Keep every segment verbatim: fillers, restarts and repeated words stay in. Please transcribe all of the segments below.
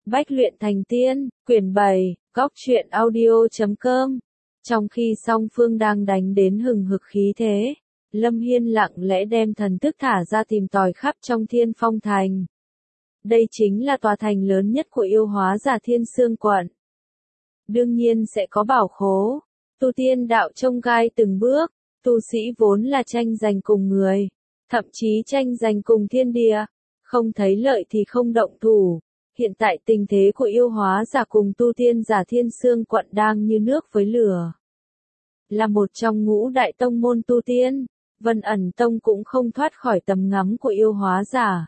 Bách luyện thành tiên, quyển bảy, góc truyện audio chấm com. Trong khi song phương đang đánh đến hừng hực khí thế, Lâm Hiên lặng lẽ đem thần thức thả ra tìm tòi khắp trong Thiên Phong Thành. Đây chính là tòa thành lớn nhất của yêu hóa giả Thiên Sương quận. Đương nhiên sẽ có bảo khố, tu tiên đạo trông gai từng bước, tu sĩ vốn là tranh giành cùng người, thậm chí tranh giành cùng thiên địa, không thấy lợi thì không động thủ. Hiện tại tình thế của yêu hóa giả cùng tu tiên giả Thiên Sương quận đang như nước với lửa. Là một trong ngũ đại tông môn tu tiên, Vân Ẩn Tông cũng không thoát khỏi tầm ngắm của yêu hóa giả.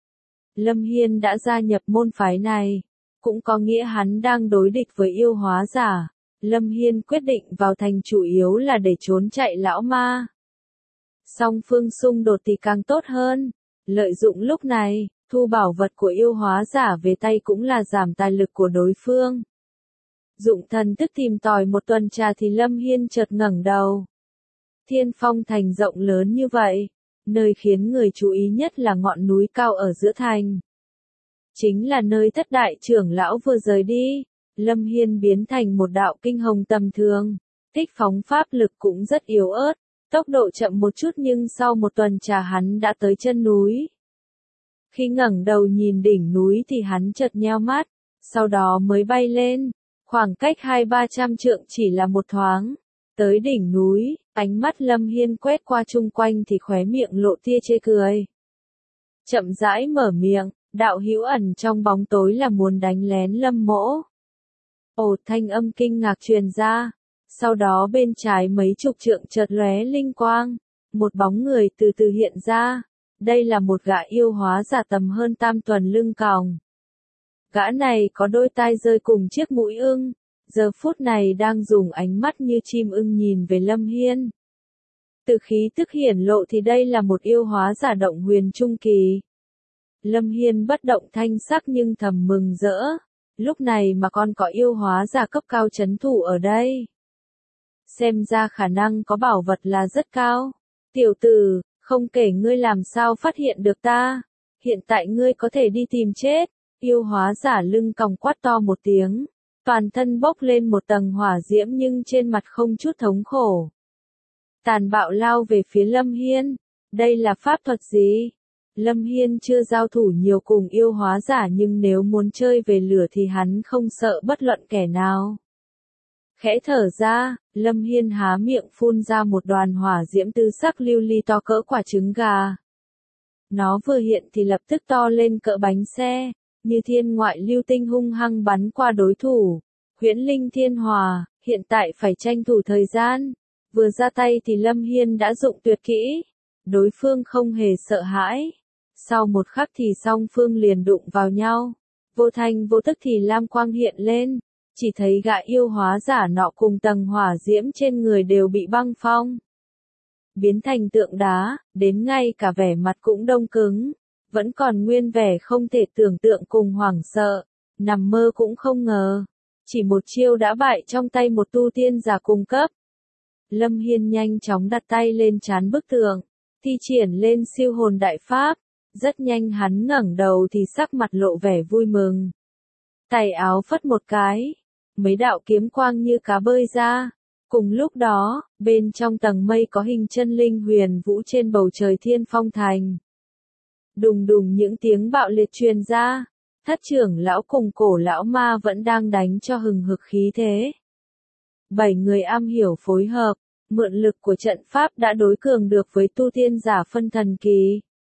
Lâm Hiên đã gia nhập môn phái này, cũng có nghĩa hắn đang đối địch với yêu hóa giả. Lâm Hiên quyết định vào thành chủ yếu là để trốn chạy lão ma. Song phương xung đột thì càng tốt hơn, lợi dụng lúc này, thu bảo vật của yêu hóa giả về tay cũng là giảm tài lực của đối phương. Dụng thần thức tìm tòi một tuần trà thì Lâm Hiên chợt ngẩng đầu. Thiên Phong Thành rộng lớn như vậy, nơi khiến người chú ý nhất là ngọn núi cao ở giữa thành. Chính là nơi thất đại trưởng lão vừa rời đi. Lâm Hiên biến thành một đạo kinh hồng tầm thường, tích phóng pháp lực cũng rất yếu ớt, tốc độ chậm một chút nhưng sau một tuần trà hắn đã tới chân núi. Khi ngẩng đầu nhìn đỉnh núi thì hắn chợt nheo mắt, sau đó mới bay lên, khoảng cách hai ba trăm trượng chỉ là một thoáng. Tới đỉnh núi, ánh mắt Lâm Hiên quét qua chung quanh thì khóe miệng lộ tia chê cười. Chậm rãi mở miệng, đạo hữu ẩn trong bóng tối là muốn đánh lén Lâm mỗ. Ồ, thanh âm kinh ngạc truyền ra, sau đó bên trái mấy chục trượng chợt lóe linh quang, một bóng người từ từ hiện ra. Đây là một gã yêu hóa giả tầm hơn tam tuần lưng còng. Gã này có đôi tai rơi cùng chiếc mũi ưng, giờ phút này đang dùng ánh mắt như chim ưng nhìn về Lâm Hiên. Từ khí tức hiển lộ thì đây là một yêu hóa giả động huyền trung kỳ. Lâm Hiên bất động thanh sắc nhưng thầm mừng rỡ, lúc này mà còn có yêu hóa giả cấp cao trấn thủ ở đây. Xem ra khả năng có bảo vật là rất cao. Tiểu tử, không kể ngươi làm sao phát hiện được ta, hiện tại ngươi có thể đi tìm chết. Yêu hóa giả lưng còng quát to một tiếng, toàn thân bốc lên một tầng hỏa diễm nhưng trên mặt không chút thống khổ. Tàn bạo lao về phía Lâm Hiên, đây là pháp thuật gì? Lâm Hiên chưa giao thủ nhiều cùng yêu hóa giả nhưng nếu muốn chơi về lửa thì hắn không sợ bất luận kẻ nào. Khẽ thở ra, Lâm Hiên há miệng phun ra một đoàn hỏa diễm tứ sắc lưu ly to cỡ quả trứng gà. Nó vừa hiện thì lập tức to lên cỡ bánh xe, như thiên ngoại lưu tinh hung hăng bắn qua đối thủ. Huyễn linh thiên hòa, hiện tại phải tranh thủ thời gian. Vừa ra tay thì Lâm Hiên đã dụng tuyệt kỹ. Đối phương không hề sợ hãi. Sau một khắc thì song phương liền đụng vào nhau. Vô thành vô tức thì lam quang hiện lên. Chỉ thấy gã yêu hóa giả nọ cùng tầng hỏa diễm trên người đều bị băng phong. Biến thành tượng đá, đến ngay cả vẻ mặt cũng đông cứng. Vẫn còn nguyên vẻ không thể tưởng tượng cùng hoảng sợ. Nằm mơ cũng không ngờ. Chỉ một chiêu đã bại trong tay một tu tiên giả cung cấp. Lâm Hiên nhanh chóng đặt tay lên trán bức tường. Thi triển lên siêu hồn đại pháp. Rất nhanh hắn ngẩng đầu thì sắc mặt lộ vẻ vui mừng. Tay áo phất một cái. Mấy đạo kiếm quang như cá bơi ra. Cùng lúc đó, bên trong tầng mây có hình chân linh huyền vũ trên bầu trời Thiên Phong Thành. Đùng đùng những tiếng bạo liệt truyền ra. Thất trưởng lão cùng cổ lão ma vẫn đang đánh cho hừng hực khí thế. Bảy người am hiểu phối hợp, mượn lực của trận pháp đã đối cường được với tu tiên giả phân thần kỳ.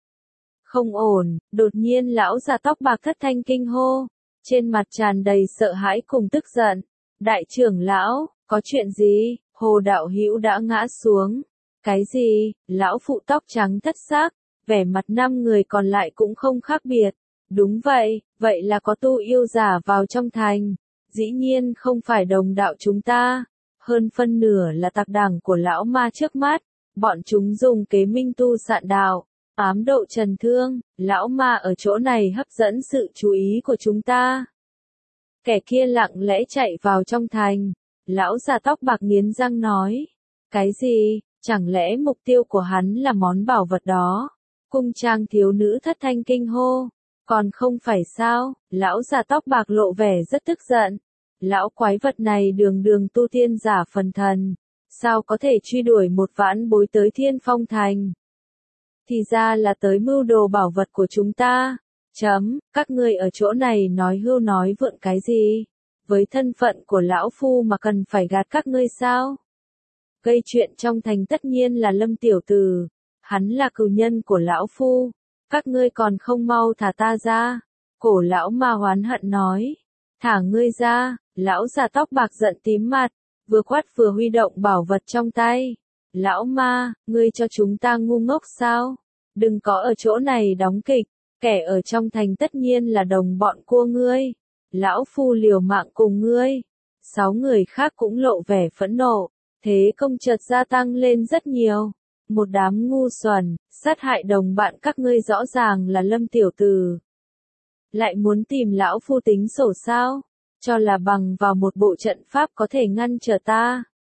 Không ổn, đột nhiên lão già tóc bạc thất thanh kinh hô. Trên mặt tràn đầy sợ hãi cùng tức giận. Đại trưởng lão, có chuyện gì? Hồ đạo hữu đã ngã xuống. Cái gì? Lão phụ tóc trắng thất xác. Vẻ mặt năm người còn lại cũng không khác biệt. Đúng vậy, vậy là có tu yêu giả vào trong thành. Dĩ nhiên không phải đồng đạo chúng ta. Hơn phân nửa là tặc đảng của lão ma trước mắt. Bọn chúng dùng kế minh tu sạn đạo. Ám độ trần thương, lão ma ở chỗ này hấp dẫn sự chú ý của chúng ta. Kẻ kia lặng lẽ chạy vào trong thành. Lão già tóc bạc nghiến răng nói. Cái gì, chẳng lẽ mục tiêu của hắn là món bảo vật đó? Cung trang thiếu nữ thất thanh kinh hô. Còn không phải sao, lão già tóc bạc lộ vẻ rất tức giận. Lão quái vật này đường đường tu tiên giả phần thần, sao có thể truy đuổi một vãn bối tới Thiên Phong Thành? Thì ra là tới mưu đồ bảo vật của chúng ta. Chấm, các ngươi ở chỗ này nói hưu nói vượn cái gì? Với thân phận của lão phu mà cần phải gạt các ngươi sao? Gây chuyện trong thành tất nhiên là Lâm tiểu tử, hắn là cừu nhân của lão phu, các ngươi còn không mau thả ta ra. Cổ lão ma hoán hận nói, thả ngươi ra. Lão già tóc bạc giận tím mặt, vừa quát vừa huy động bảo vật trong tay. Lão ma, ngươi cho chúng ta ngu ngốc sao? Đừng có ở chỗ này đóng kịch, kẻ ở trong thành tất nhiên là đồng bọn của ngươi. Lão phu liều mạng cùng ngươi. Sáu người khác cũng lộ vẻ phẫn nộ, thế công chợt gia tăng lên rất nhiều. Một đám ngu xuẩn, sát hại đồng bạn các ngươi rõ ràng là Lâm tiểu tử. Lại muốn tìm lão phu tính sổ sao? Cho là bằng vào một bộ trận pháp có thể ngăn trở ta.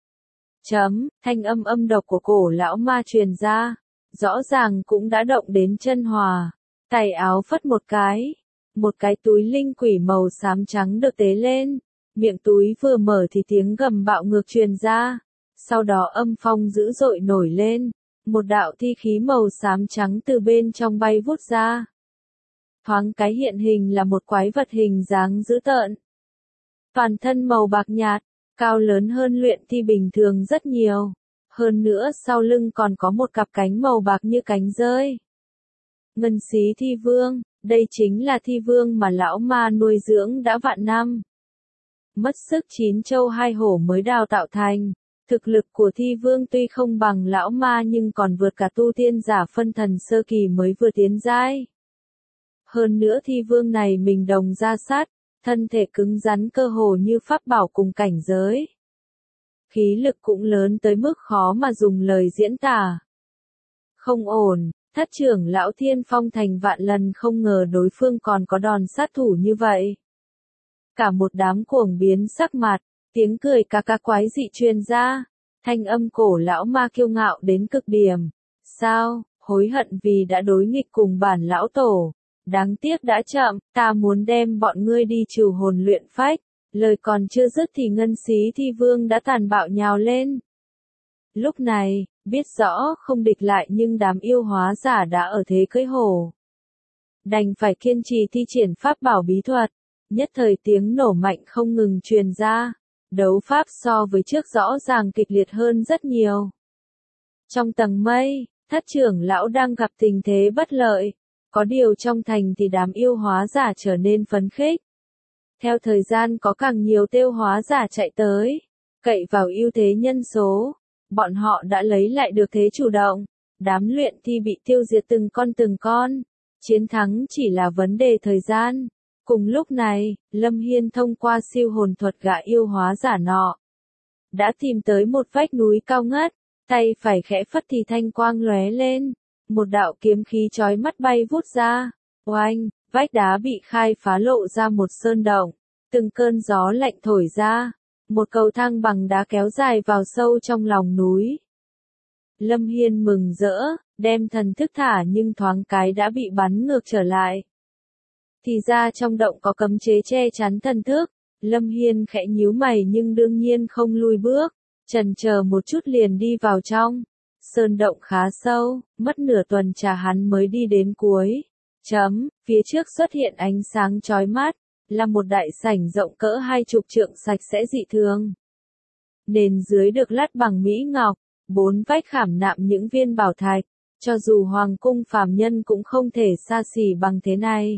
Chấm, thanh âm âm độc của cổ lão ma truyền ra, rõ ràng cũng đã động đến chân hòa. Tay áo phất một cái, một cái túi linh quỷ màu xám trắng được tế lên, miệng túi vừa mở thì tiếng gầm bạo ngược truyền ra, sau đó âm phong dữ dội nổi lên, một đạo thi khí màu xám trắng từ bên trong bay vút ra. Thoáng cái hiện hình là một quái vật hình dáng dữ tợn. Toàn thân màu bạc nhạt, cao lớn hơn luyện thi bình thường rất nhiều. Hơn nữa sau lưng còn có một cặp cánh màu bạc như cánh rơi. Ngân xí thi vương, đây chính là thi vương mà lão ma nuôi dưỡng đã vạn năm. Mất sức chín châu hai hổ mới đào tạo thành. Thực lực của thi vương tuy không bằng lão ma nhưng còn vượt cả tu tiên giả phân thần sơ kỳ mới vừa tiến giai. Hơn nữa thi vương này mình đồng ra sát, thân thể cứng rắn cơ hồ như pháp bảo cùng cảnh giới. Khí lực cũng lớn tới mức khó mà dùng lời diễn tả. Không ổn, thất trưởng lão Thiên Phong Thành vạn lần không ngờ đối phương còn có đòn sát thủ như vậy. Cả một đám cuồng biến sắc mặt, tiếng cười cà cà quái dị truyền ra, thanh âm cổ lão ma kiêu ngạo đến cực điểm. Sao, hối hận vì đã đối nghịch cùng bản lão tổ. Đáng tiếc đã chậm, ta muốn đem bọn ngươi đi trừ hồn luyện phách. Lời còn chưa dứt thì ngân xí thi vương đã tàn bạo nhào lên. Lúc này, biết rõ không địch lại nhưng đám yêu hóa giả đã ở thế cưỡi hổ. Đành phải kiên trì thi triển pháp bảo bí thuật. Nhất thời tiếng nổ mạnh không ngừng truyền ra. Đấu pháp so với trước rõ ràng kịch liệt hơn rất nhiều. Trong tầng mây, thất trưởng lão đang gặp tình thế bất lợi. Có điều trong thành thì đám yêu hóa giả trở nên phấn khích. Theo thời gian có càng nhiều tiêu hóa giả chạy tới, cậy vào ưu thế nhân số, bọn họ đã lấy lại được thế chủ động. Đám luyện thi bị tiêu diệt từng con từng con, chiến thắng chỉ là vấn đề thời gian. Cùng lúc này, Lâm Hiên thông qua siêu hồn thuật gã yêu hóa giả nọ, đã tìm tới một vách núi cao ngất, tay phải khẽ phất thì thanh quang lóe lên. Một đạo kiếm khí chói mắt bay vút ra, oanh, vách đá bị khai phá lộ ra một sơn động, từng cơn gió lạnh thổi ra, một cầu thang bằng đá kéo dài vào sâu trong lòng núi. Lâm Hiên mừng rỡ, đem thần thức thả nhưng thoáng cái đã bị bắn ngược trở lại. Thì ra trong động có cấm chế che chắn thần thức, Lâm Hiên khẽ nhíu mày nhưng đương nhiên không lùi bước, chần chờ một chút liền đi vào trong. Sơn động khá sâu, mất nửa tuần trà hắn mới đi đến cuối. Chấm, phía trước xuất hiện ánh sáng chói mắt, là một đại sảnh rộng cỡ hai chục trượng sạch sẽ dị thường. Nền dưới được lát bằng mỹ ngọc, bốn vách khảm nạm những viên bảo thạch, cho dù hoàng cung phàm nhân cũng không thể xa xỉ bằng thế này.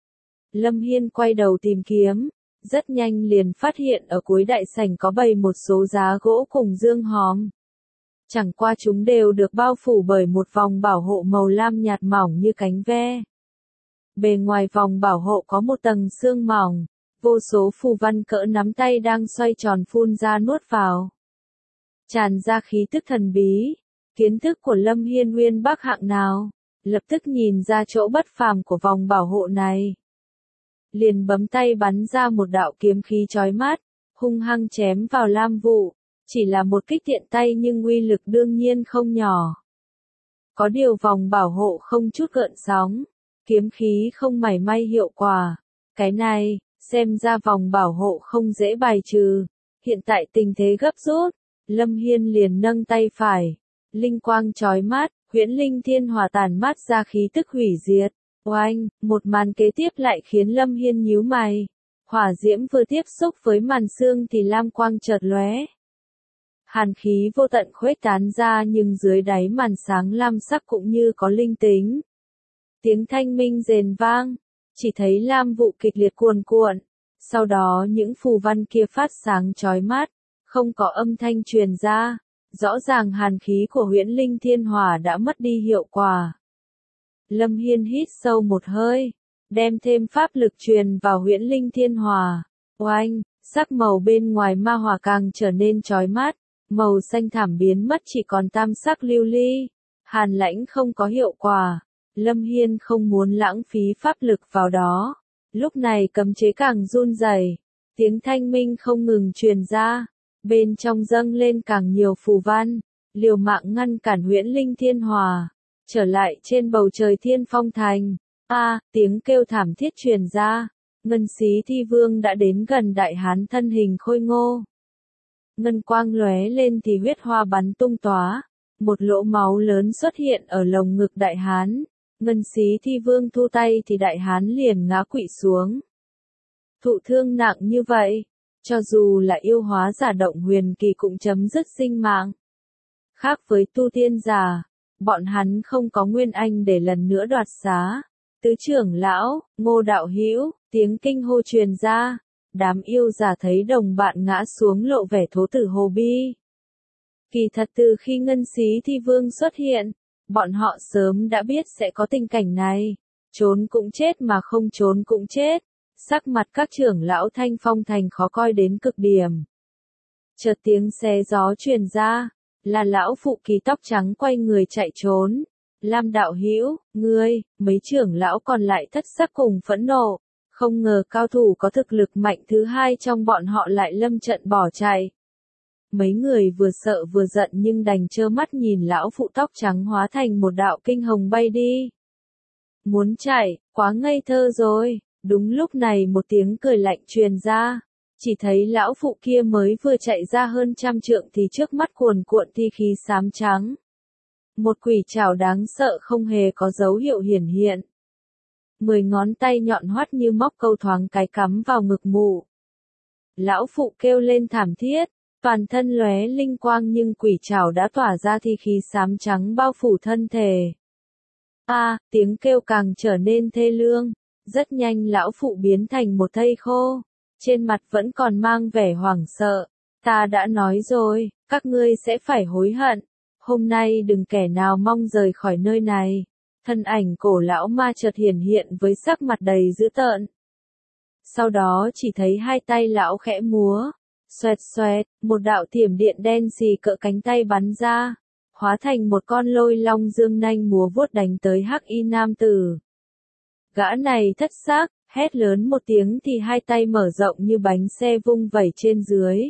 Lâm Hiên quay đầu tìm kiếm, rất nhanh liền phát hiện ở cuối đại sảnh có bày một số giá gỗ cùng dương hòm. Chẳng qua chúng đều được bao phủ bởi một vòng bảo hộ màu lam nhạt mỏng như cánh ve. Bề ngoài vòng bảo hộ có một tầng xương mỏng, vô số phù văn cỡ nắm tay đang xoay tròn phun ra nuốt vào. Tràn ra khí tức thần bí, kiến thức của Lâm Hiên nguyên bắc hạng nào, lập tức nhìn ra chỗ bất phàm của vòng bảo hộ này. Liền bấm tay bắn ra một đạo kiếm khí chói mắt, hung hăng chém vào lam vụ. Chỉ là một kích tiện tay nhưng uy lực đương nhiên không nhỏ. Có điều vòng bảo hộ không chút gợn sóng, kiếm khí không mảy may hiệu quả. Cái này, xem ra vòng bảo hộ không dễ bài trừ. Hiện tại tình thế gấp rút, Lâm Hiên liền nâng tay phải. Linh quang chói mắt, huyễn linh thiên hỏa tản mát ra khí tức hủy diệt. Oanh, một màn kế tiếp lại khiến Lâm Hiên nhíu mày. Hỏa diễm vừa tiếp xúc với màn xương thì lam quang chợt lóe. Hàn khí vô tận khuếch tán ra nhưng dưới đáy màn sáng lam sắc cũng như có linh tính. Tiếng thanh minh rền vang, chỉ thấy lam vụ kịch liệt cuồn cuộn. Sau đó những phù văn kia phát sáng chói mắt, không có âm thanh truyền ra. Rõ ràng hàn khí của huyễn linh thiên hỏa đã mất đi hiệu quả. Lâm Hiên hít sâu một hơi, đem thêm pháp lực truyền vào huyễn linh thiên hỏa. Oanh, sắc màu bên ngoài ma hỏa càng trở nên chói mắt, màu xanh thảm biến mất chỉ còn tam sắc lưu ly. Hàn lãnh không có hiệu quả, Lâm Hiên không muốn lãng phí pháp lực vào đó. Lúc này cấm chế càng run rẩy, tiếng thanh minh không ngừng truyền ra, bên trong dâng lên càng nhiều phù văn, liều mạng ngăn cản huyễn linh thiên hỏa. Trở lại trên bầu trời thiên phong thành, a à, tiếng kêu thảm thiết truyền ra, ngân xí thi vương đã đến gần đại hán thân hình khôi ngô. Ngân quang lóe lên thì huyết hoa bắn tung tóa, một lỗ máu lớn xuất hiện ở lồng ngực đại hán. Ngân xí thi vương thu tay thì đại hán liền ngã quỵ xuống. Thụ thương nặng như vậy, cho dù là yêu hóa giả động huyền kỳ cũng chấm dứt sinh mạng. Khác với tu tiên giả, bọn hắn không có nguyên anh để lần nữa đoạt xá. Tứ trưởng lão, Ngô đạo hữu, tiếng kinh hô truyền ra, đám yêu giả thấy đồng bạn ngã xuống lộ vẻ thố tử hồ bi. Kỳ thật từ khi ngân xí thi vương xuất hiện, bọn họ sớm đã biết sẽ có tình cảnh này, trốn cũng chết mà không trốn cũng chết. Sắc mặt các trưởng lão Thanh Phong thành khó coi đến cực điểm. Chợt tiếng xé gió truyền ra, là lão phụ kỳ tóc trắng quay người chạy trốn. Lam đạo hữu, ngươi, mấy trưởng lão còn lại thất sắc cùng phẫn nộ, không ngờ cao thủ có thực lực mạnh thứ hai trong bọn họ lại lâm trận bỏ chạy. Mấy người vừa sợ vừa giận nhưng đành trơ mắt nhìn lão phụ tóc trắng hóa thành một đạo kinh hồng bay đi. Muốn chạy, quá ngây thơ rồi. Đúng lúc này một tiếng cười lạnh truyền ra, chỉ thấy lão phụ kia mới vừa chạy ra hơn trăm trượng thì trước mắt cuồn cuộn thi khí xám trắng. Một quỷ trảo đáng sợ không hề có dấu hiệu hiển hiện. Mười ngón tay nhọn hoắt như móc câu thoáng cái cắm vào ngực mụ. Lão phụ kêu lên thảm thiết, toàn thân lóe linh quang nhưng quỷ trảo đã tỏa ra thi khí xám trắng bao phủ thân thể. A, à, tiếng kêu càng trở nên thê lương. Rất nhanh lão phụ biến thành một thây khô, trên mặt vẫn còn mang vẻ hoảng sợ. Ta đã nói rồi, các ngươi sẽ phải hối hận. Hôm nay đừng kẻ nào mong rời khỏi nơi này. Thân ảnh cổ lão ma chợt hiển hiện với sắc mặt đầy dữ tợn. Sau đó chỉ thấy hai tay lão khẽ múa, xoẹt xoẹt, một đạo thiểm điện đen xì cỡ cánh tay bắn ra, hóa thành một con lôi long dương nanh múa vuốt đánh tới hắc y nam tử. Gã này thất xác, hét lớn một tiếng thì hai tay mở rộng như bánh xe vung vẩy trên dưới.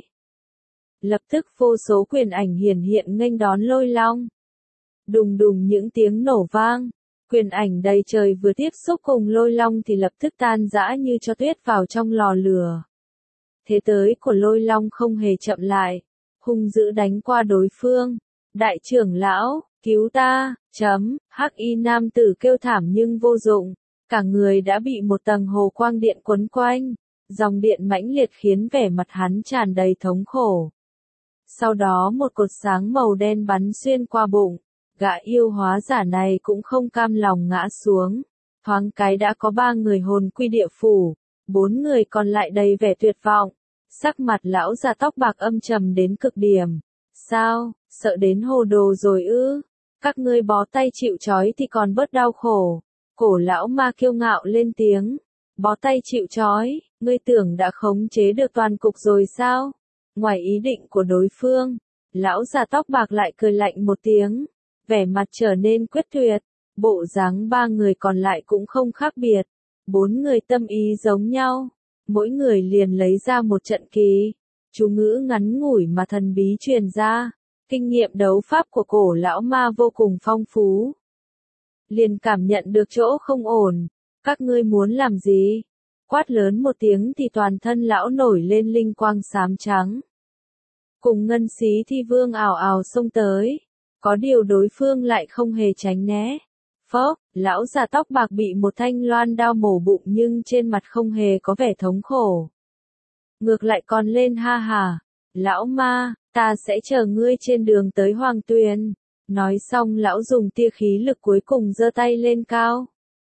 Lập tức vô số quyền ảnh hiển hiện nghênh đón lôi long. Đùng đùng những tiếng nổ vang, quyền ảnh đầy trời vừa tiếp xúc cùng lôi long thì lập tức tan rã như cho tuyết vào trong lò lửa. Thế tới của lôi long không hề chậm lại, hung dữ đánh qua đối phương. Đại trưởng lão, cứu ta, chấm, hắc y nam tử kêu thảm nhưng vô dụng. Cả người đã bị một tầng hồ quang điện quấn quanh, dòng điện mãnh liệt khiến vẻ mặt hắn tràn đầy thống khổ. Sau đó một cột sáng màu đen bắn xuyên qua bụng, gã yêu hóa giả này cũng không cam lòng ngã xuống. Thoáng cái đã có ba người hồn quy địa phủ, bốn người còn lại đầy vẻ tuyệt vọng. Sắc mặt lão già tóc bạc âm trầm đến cực điểm. Sao, sợ đến hồ đồ rồi ư? Các ngươi bó tay chịu trói thì còn bớt đau khổ. Cổ lão ma kiêu ngạo lên tiếng, bó tay chịu trói, ngươi tưởng đã khống chế được toàn cục rồi sao? Ngoài ý định của đối phương, lão già tóc bạc lại cười lạnh một tiếng, vẻ mặt trở nên quyết tuyệt, bộ dáng ba người còn lại cũng không khác biệt, bốn người tâm ý giống nhau, mỗi người liền lấy ra một trận kỳ, chú ngữ ngắn ngủi mà thần bí truyền ra, kinh nghiệm đấu pháp của cổ lão ma vô cùng phong phú. liền cảm nhận được chỗ không ổn. Các ngươi muốn làm gì? Quát lớn một tiếng thì toàn thân lão nổi lên linh quang xám trắng. Cùng ngân xí thi vương ào ào xông tới. Có điều đối phương lại không hề tránh né. Phốc, lão già tóc bạc bị một thanh loan đao mổ bụng nhưng trên mặt không hề có vẻ thống khổ. Ngược lại còn lên ha hà. Lão ma, ta sẽ chờ ngươi trên đường tới Hoàng Tuyền. Nói xong lão dùng tia khí lực cuối cùng giơ tay lên cao.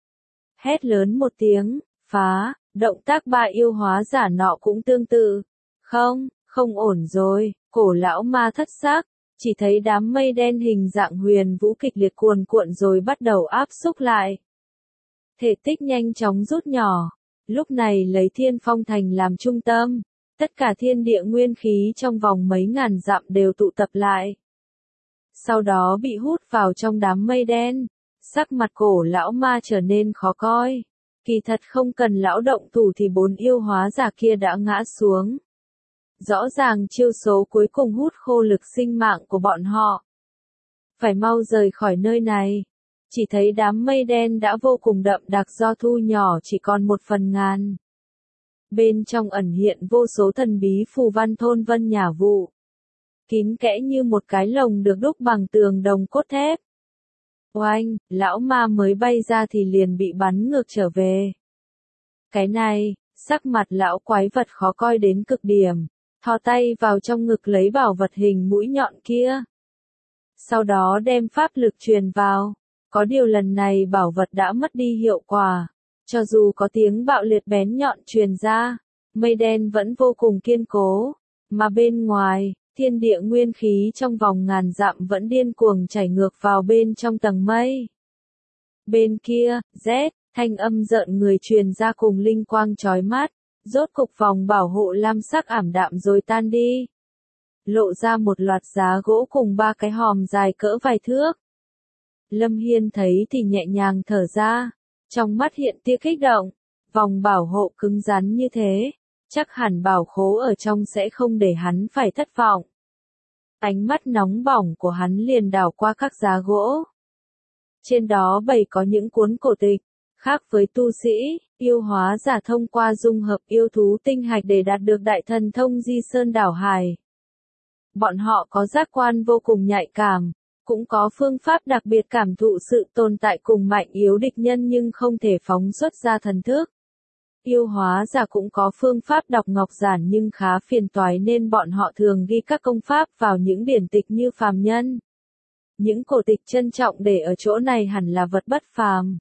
Hét lớn một tiếng, phá, động tác ba yêu hóa giả nọ cũng tương tự. Không, không ổn rồi, cổ lão ma thất xác, chỉ thấy đám mây đen hình dạng huyền vũ kịch liệt cuồn cuộn rồi bắt đầu áp xúc lại. Thể tích nhanh chóng rút nhỏ, lúc này lấy Thiên Phong Thành làm trung tâm, tất cả thiên địa nguyên khí trong vòng mấy ngàn dặm đều tụ tập lại. Sau đó bị hút vào trong đám mây đen, sắc mặt cổ lão ma trở nên khó coi. Kỳ thật không cần lão động thủ thì bốn yêu hóa giả kia đã ngã xuống. Rõ ràng chiêu số cuối cùng hút khô lực sinh mạng của bọn họ. Phải mau rời khỏi nơi này. Chỉ thấy đám mây đen đã vô cùng đậm đặc do thu nhỏ chỉ còn một phần ngàn. Bên trong ẩn hiện vô số thần bí phù văn thôn vân nhả vụ. Kín kẽ như một cái lồng được đúc bằng tường đồng cốt thép. Oanh, lão ma mới bay ra thì liền bị bắn ngược trở về. Cái này, sắc mặt lão quái vật khó coi đến cực điểm, thò tay vào trong ngực lấy bảo vật hình mũi nhọn kia. Sau đó đem pháp lực truyền vào, có điều lần này bảo vật đã mất đi hiệu quả, cho dù có tiếng bạo liệt bén nhọn truyền ra, mây đen vẫn vô cùng kiên cố, mà bên ngoài, thiên địa nguyên khí trong vòng ngàn dặm vẫn điên cuồng chảy ngược vào bên trong tầng mây. Bên kia, rét, thanh âm rợn người truyền ra cùng linh quang chói mắt, rốt cục vòng bảo hộ lam sắc ảm đạm rồi tan đi. Lộ ra một loạt giá gỗ cùng ba cái hòm dài cỡ vài thước. Lâm Hiên thấy thì nhẹ nhàng thở ra, trong mắt hiện tia kích động, vòng bảo hộ cứng rắn như thế, chắc hẳn bảo khố ở trong sẽ không để hắn phải thất vọng. Ánh mắt nóng bỏng của hắn liền đảo qua các giá gỗ. Trên đó bày có những cuốn cổ tịch, khác với tu sĩ, yêu hóa giả thông qua dung hợp yêu thú tinh hạch để đạt được đại thần thông di sơn đảo hải. Bọn họ có giác quan vô cùng nhạy cảm, cũng có phương pháp đặc biệt cảm thụ sự tồn tại cùng mạnh yếu địch nhân nhưng không thể phóng xuất ra thần thức. Yêu hóa giả cũng có phương pháp đọc ngọc giản nhưng khá phiền toái nên bọn họ thường ghi các công pháp vào những điển tịch như phàm nhân. Những cổ tịch trân trọng để ở chỗ này hẳn là vật bất phàm.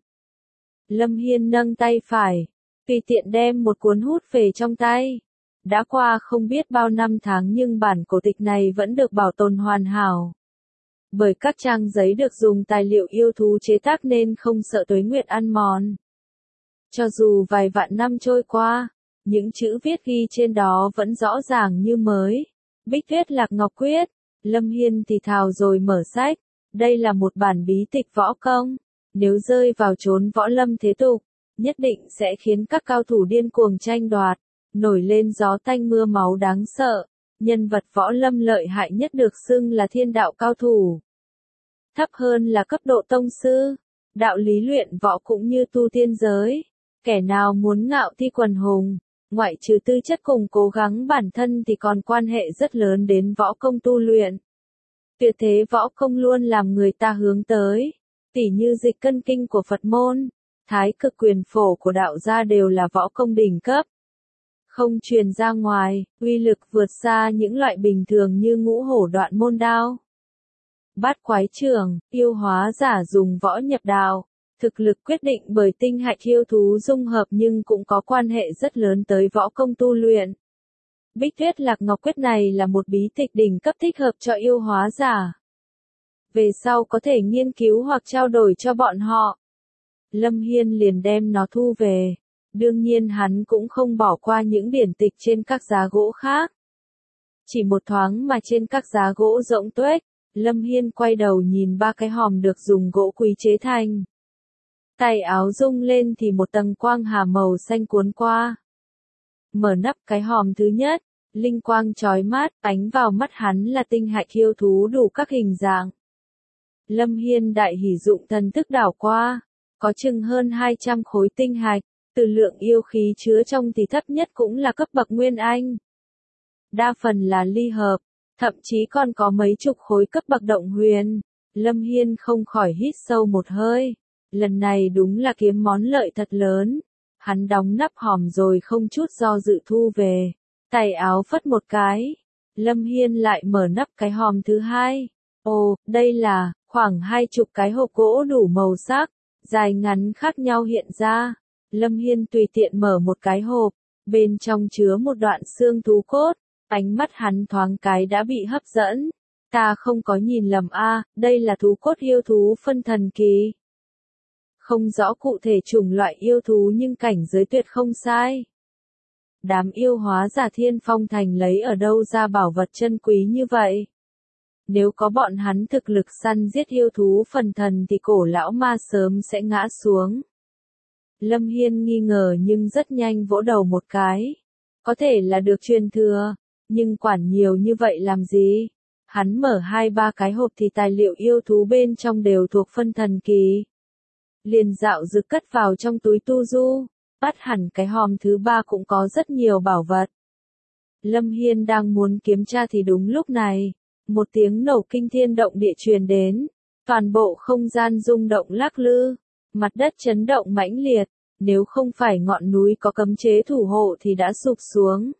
Lâm Hiên nâng tay phải, tùy tiện đem một cuốn hút về trong tay. Đã qua không biết bao năm tháng nhưng bản cổ tịch này vẫn được bảo tồn hoàn hảo. Bởi các trang giấy được dùng tài liệu yêu thú chế tác nên không sợ tuế nguyệt ăn mòn. Cho dù vài vạn năm trôi qua, những chữ viết ghi trên đó vẫn rõ ràng như mới. Bích Tuyết Lạc Ngọc Quyết, Lâm Hiên thì thào rồi mở sách. Đây là một bản bí tịch võ công. Nếu rơi vào chốn võ lâm thế tục, nhất định sẽ khiến các cao thủ điên cuồng tranh đoạt, nổi lên gió tanh mưa máu đáng sợ. Nhân vật võ lâm lợi hại nhất được xưng là thiên đạo cao thủ. Thấp hơn là cấp độ tông sư. Đạo lý luyện võ cũng như tu tiên giới. Kẻ nào muốn ngạo thi quần hùng, ngoại trừ tư chất cùng cố gắng bản thân thì còn quan hệ rất lớn đến võ công tu luyện. Tuyệt thế võ công luôn làm người ta hướng tới. Tỉ như dịch cân kinh của Phật môn, thái cực quyền phổ của đạo gia đều là võ công đỉnh cấp. Không truyền ra ngoài, uy lực vượt xa những loại bình thường như ngũ hổ đoạn môn đao. Bát quái trưởng, yêu hóa giả dùng võ nhập đạo, thực lực quyết định bởi tinh hạch yêu thú dung hợp nhưng cũng có quan hệ rất lớn tới võ công tu luyện. Bích Tuyết Lạc Ngọc Quyết này là một bí tịch đỉnh cấp thích hợp cho yêu hóa giả. Về sau có thể nghiên cứu hoặc trao đổi cho bọn họ. Lâm Hiên liền đem nó thu về. Đương nhiên hắn cũng không bỏ qua những điển tịch trên các giá gỗ khác. Chỉ một thoáng mà trên các giá gỗ rỗng tuếch, Lâm Hiên quay đầu nhìn ba cái hòm được dùng gỗ quý chế thành. Tay áo rung lên thì một tầng quang hà màu xanh cuốn qua. Mở nắp cái hòm thứ nhất, linh quang chói mắt, ánh vào mắt hắn là tinh hạch yêu thú đủ các hình dạng. Lâm Hiên đại hỉ dụng thần thức đảo qua, có chừng hơn hai trăm khối tinh hạch, từ lượng yêu khí chứa trong thì thấp nhất cũng là cấp bậc Nguyên Anh. Đa phần là ly hợp, thậm chí còn có mấy chục khối cấp bậc động huyền. Lâm Hiên không khỏi hít sâu một hơi, lần này đúng là kiếm món lợi thật lớn. Hắn đóng nắp hòm rồi không chút do dự thu về, tay áo phất một cái, Lâm Hiên lại mở nắp cái hòm thứ hai. Ồ, đây là khoảng hai chục cái hộp gỗ đủ màu sắc, dài ngắn khác nhau hiện ra. Lâm Hiên tùy tiện mở một cái hộp, bên trong chứa một đoạn xương thú cốt, ánh mắt hắn thoáng cái đã bị hấp dẫn. Ta không có nhìn lầm a, đây là thú cốt yêu thú phân thần kỳ. Không rõ cụ thể chủng loại yêu thú nhưng cảnh giới tuyệt không sai. Đám yêu hóa giả Thiên Phong Thành lấy ở đâu ra bảo vật chân quý như vậy? Nếu có bọn hắn thực lực săn giết yêu thú phần thần thì cổ lão ma sớm sẽ ngã xuống. Lâm Hiên nghi ngờ nhưng rất nhanh vỗ đầu một cái. Có thể là được truyền thừa, nhưng quản nhiều như vậy làm gì? Hắn mở hai ba cái hộp thì tài liệu yêu thú bên trong đều thuộc phân thần kỳ. Liền dạo dực cất vào trong túi tu du, bắt hẳn cái hòm thứ ba cũng có rất nhiều bảo vật. Lâm Hiên đang muốn kiểm tra thì đúng lúc này, một tiếng nổ kinh thiên động địa truyền đến, toàn bộ không gian rung động lắc lư, mặt đất chấn động mãnh liệt, nếu không phải ngọn núi có cấm chế thủ hộ thì đã sụp xuống.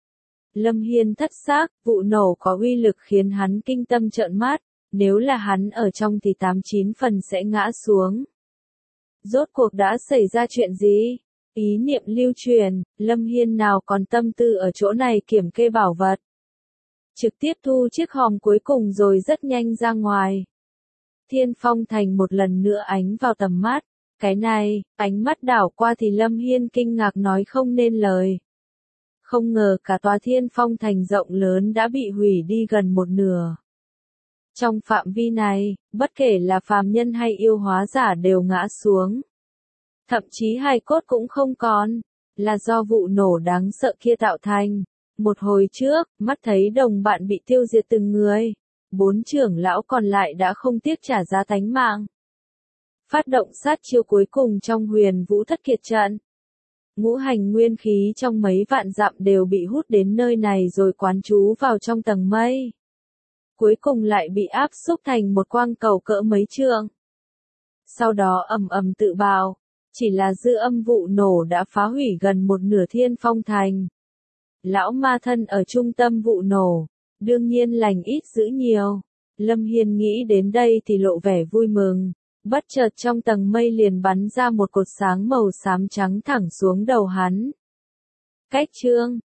Lâm Hiên thất xác, vụ nổ có uy lực khiến hắn kinh tâm trợn mắt, nếu là hắn ở trong thì tám chín phần sẽ ngã xuống. Rốt cuộc đã xảy ra chuyện gì? Ý niệm lưu truyền, Lâm Hiên nào còn tâm tư ở chỗ này kiểm kê bảo vật. Trực tiếp thu chiếc hòm cuối cùng rồi rất nhanh ra ngoài. Thiên Phong Thành một lần nữa ánh vào tầm mắt. Cái này, ánh mắt đảo qua thì Lâm Hiên kinh ngạc nói không nên lời. Không ngờ cả tòa Thiên Phong Thành rộng lớn đã bị hủy đi gần một nửa. Trong phạm vi này, bất kể là phàm nhân hay yêu hóa giả đều ngã xuống. Thậm chí hài cốt cũng không còn, là do vụ nổ đáng sợ kia tạo thành. Một hồi trước, mắt thấy đồng bạn bị tiêu diệt từng người, bốn trưởng lão còn lại đã không tiếc trả giá tánh mạng. Phát động sát chiêu cuối cùng trong Huyền Vũ Thất Kiệt trận. Ngũ hành nguyên khí trong mấy vạn dặm đều bị hút đến nơi này rồi quán trú vào trong tầng mây. Cuối cùng lại bị áp xúc thành một quang cầu cỡ mấy trượng. Sau đó ầm ầm tự bạo, chỉ là dư âm vụ nổ đã phá hủy gần một nửa Thiên Phong Thành. Lão ma thân ở trung tâm vụ nổ, đương nhiên lành ít dữ nhiều. Lâm Hiên nghĩ đến đây thì lộ vẻ vui mừng, bất chợt trong tầng mây liền bắn ra một cột sáng màu xám trắng thẳng xuống đầu hắn. Cách chương